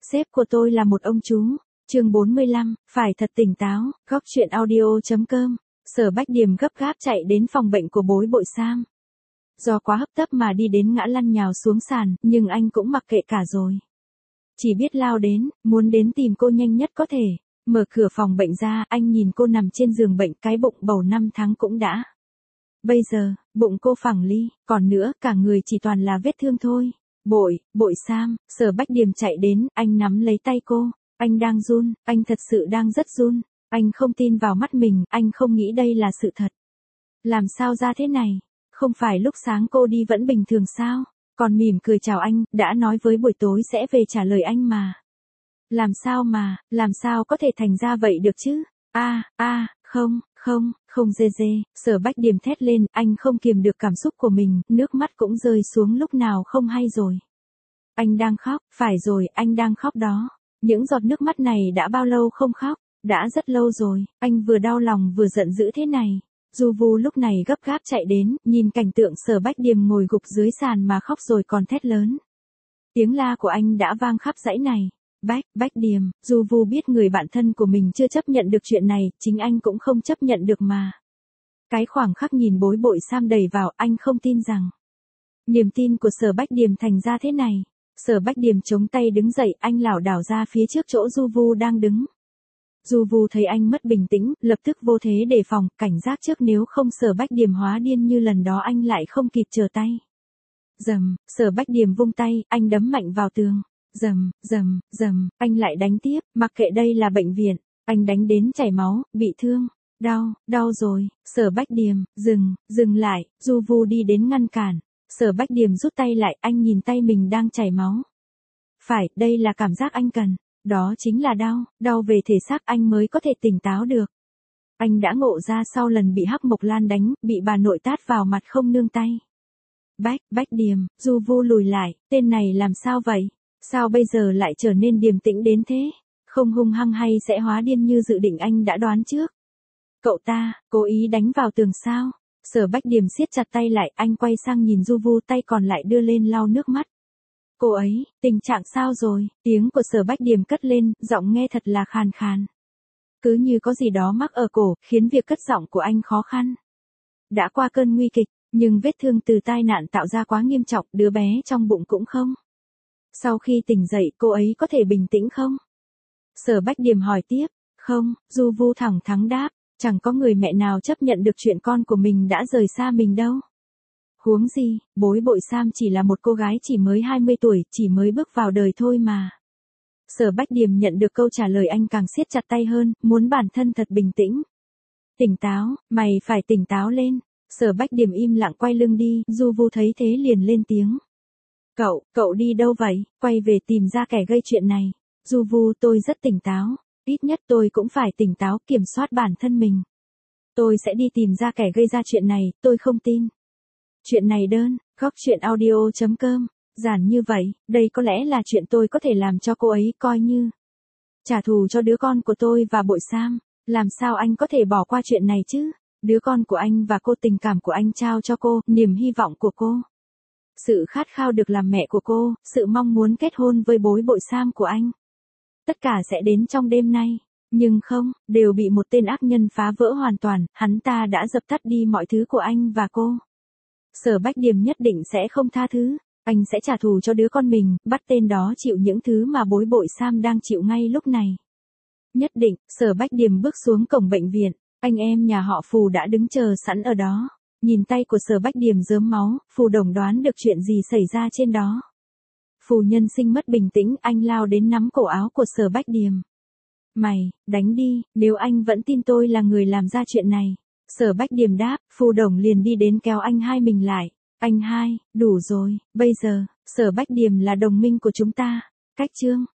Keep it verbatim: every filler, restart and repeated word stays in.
Sếp của tôi là một ông chú. Chương bốn mươi lăm, phải thật tỉnh táo, góc chuyện audio.com. Sở Bách Điềm gấp gáp chạy đến phòng bệnh của bối bội Sam. Do quá hấp tấp mà đi đến ngã lăn nhào xuống sàn, nhưng anh cũng mặc kệ cả rồi. Chỉ biết lao đến, muốn đến tìm cô nhanh nhất có thể. Mở cửa phòng bệnh ra, anh nhìn cô nằm trên giường bệnh, cái bụng bầu năm tháng cũng đã. Bây giờ, bụng cô phẳng li, còn nữa, cả người chỉ toàn là vết thương thôi. Bội, bội Sam, Sở Bách Điềm chạy đến, anh nắm lấy tay cô. Anh đang run, anh thật sự đang rất run. Anh không tin vào mắt mình, anh không nghĩ đây là sự thật. Làm sao ra thế này? Không phải lúc sáng cô đi vẫn bình thường sao? Còn mỉm cười chào anh, đã nói với buổi tối sẽ về trả lời anh mà. Làm sao mà, làm sao có thể thành ra vậy được chứ? A, a, không, không, không dê dê, Sở Bách Điềm thét lên, anh không kiềm được cảm xúc của mình, nước mắt cũng rơi xuống lúc nào không hay rồi. Anh đang khóc, phải rồi, anh đang khóc đó. Những giọt nước mắt này đã bao lâu không khóc? Đã rất lâu rồi, anh vừa đau lòng vừa giận dữ thế này. Du Vu lúc này gấp gáp chạy đến, nhìn cảnh tượng Sở Bách Điềm ngồi gục dưới sàn mà khóc rồi còn thét lớn. Tiếng la của anh đã vang khắp dãy này. Bách, Bách Điềm, Du Vu biết người bạn thân của mình chưa chấp nhận được chuyện này, chính anh cũng không chấp nhận được mà. Cái khoảng khắc nhìn bối bội Sam đầy vào, anh không tin rằng niềm tin của Sở Bách Điềm thành ra thế này. Sở Bách Điềm chống tay đứng dậy, anh lảo đảo ra phía trước chỗ Du Vu đang đứng. Du Vu thấy anh mất bình tĩnh, lập tức vô thế đề phòng, cảnh giác trước nếu không Sở Bách Điềm hóa điên như lần đó anh lại không kịp trở tay. Dầm, Sở Bách Điềm vung tay, anh đấm mạnh vào tường. Dầm, dầm, dầm, anh lại đánh tiếp, mặc kệ đây là bệnh viện, anh đánh đến chảy máu, bị thương, đau, đau rồi, Sở Bách Điềm, dừng, dừng lại, Du Vu đi đến ngăn cản, Sở Bách Điềm rút tay lại, anh nhìn tay mình đang chảy máu. Phải, đây là cảm giác anh cần, đó chính là đau, đau về thể xác anh mới có thể tỉnh táo được. Anh đã ngộ ra sau lần bị Hắc Mộc Lan đánh, bị bà nội tát vào mặt không nương tay. Bách, Bách Điềm, Du Vu lùi lại, tên này làm sao vậy? Sao bây giờ lại trở nên điềm tĩnh đến thế? Không hung hăng hay sẽ hóa điên như dự định anh đã đoán trước? Cậu ta, cố ý đánh vào tường sao? Sở Bách Điềm siết chặt tay lại, anh quay sang nhìn Du Vu, tay còn lại đưa lên lau nước mắt. Cô ấy, tình trạng sao rồi? Tiếng của Sở Bách Điềm cất lên, giọng nghe thật là khàn khàn. Cứ như có gì đó mắc ở cổ, khiến việc cất giọng của anh khó khăn. Đã qua cơn nguy kịch, nhưng vết thương từ tai nạn tạo ra quá nghiêm trọng, đứa bé trong bụng cũng không. Sau khi tỉnh dậy, cô ấy có thể bình tĩnh không? Sở Bách Điềm hỏi tiếp. Không, Du Vu thẳng thắn đáp, chẳng có người mẹ nào chấp nhận được chuyện con của mình đã rời xa mình đâu. Huống gì, bối bội Sam chỉ là một cô gái chỉ mới hai mươi tuổi, chỉ mới bước vào đời thôi mà. Sở Bách Điềm nhận được câu trả lời anh càng siết chặt tay hơn, muốn bản thân thật bình tĩnh. Tỉnh táo, mày phải tỉnh táo lên. Sở Bách Điềm im lặng quay lưng đi, Du Vu thấy thế liền lên tiếng. Cậu, cậu đi đâu vậy? Quay về tìm ra kẻ gây chuyện này. Du Vu, tôi rất tỉnh táo. Ít nhất tôi cũng phải tỉnh táo, kiểm soát bản thân mình. Tôi sẽ đi tìm ra kẻ gây ra chuyện này, tôi không tin. Chuyện này đơn, góc chuyện audio.com. Giản như vậy, đây có lẽ là chuyện tôi có thể làm cho cô ấy coi như trả thù cho đứa con của tôi và bội Sam. Làm sao anh có thể bỏ qua chuyện này chứ? Đứa con của anh và cô, tình cảm của anh trao cho cô, niềm hy vọng của cô. Sự khát khao được làm mẹ của cô, sự mong muốn kết hôn với bối bội Sam của anh. Tất cả sẽ đến trong đêm nay. Nhưng không, đều bị một tên ác nhân phá vỡ hoàn toàn, hắn ta đã dập tắt đi mọi thứ của anh và cô. Sở Bách Điềm nhất định sẽ không tha thứ. Anh sẽ trả thù cho đứa con mình, bắt tên đó chịu những thứ mà bối bội Sam đang chịu ngay lúc này. Nhất định, Sở Bách Điềm bước xuống cổng bệnh viện. Anh em nhà họ Phù đã đứng chờ sẵn ở đó. Nhìn tay của Sở Bách Điềm rớm máu, Phù Đồng đoán được chuyện gì xảy ra trên đó. Phù Nhân Sinh mất bình tĩnh, anh lao đến nắm cổ áo của Sở Bách Điềm. Mày, đánh đi, nếu anh vẫn tin tôi là người làm ra chuyện này. Sở Bách Điềm đáp, Phù Đồng liền đi đến kéo anh hai mình lại. Anh hai, đủ rồi, bây giờ, Sở Bách Điềm là đồng minh của chúng ta. Cách chương.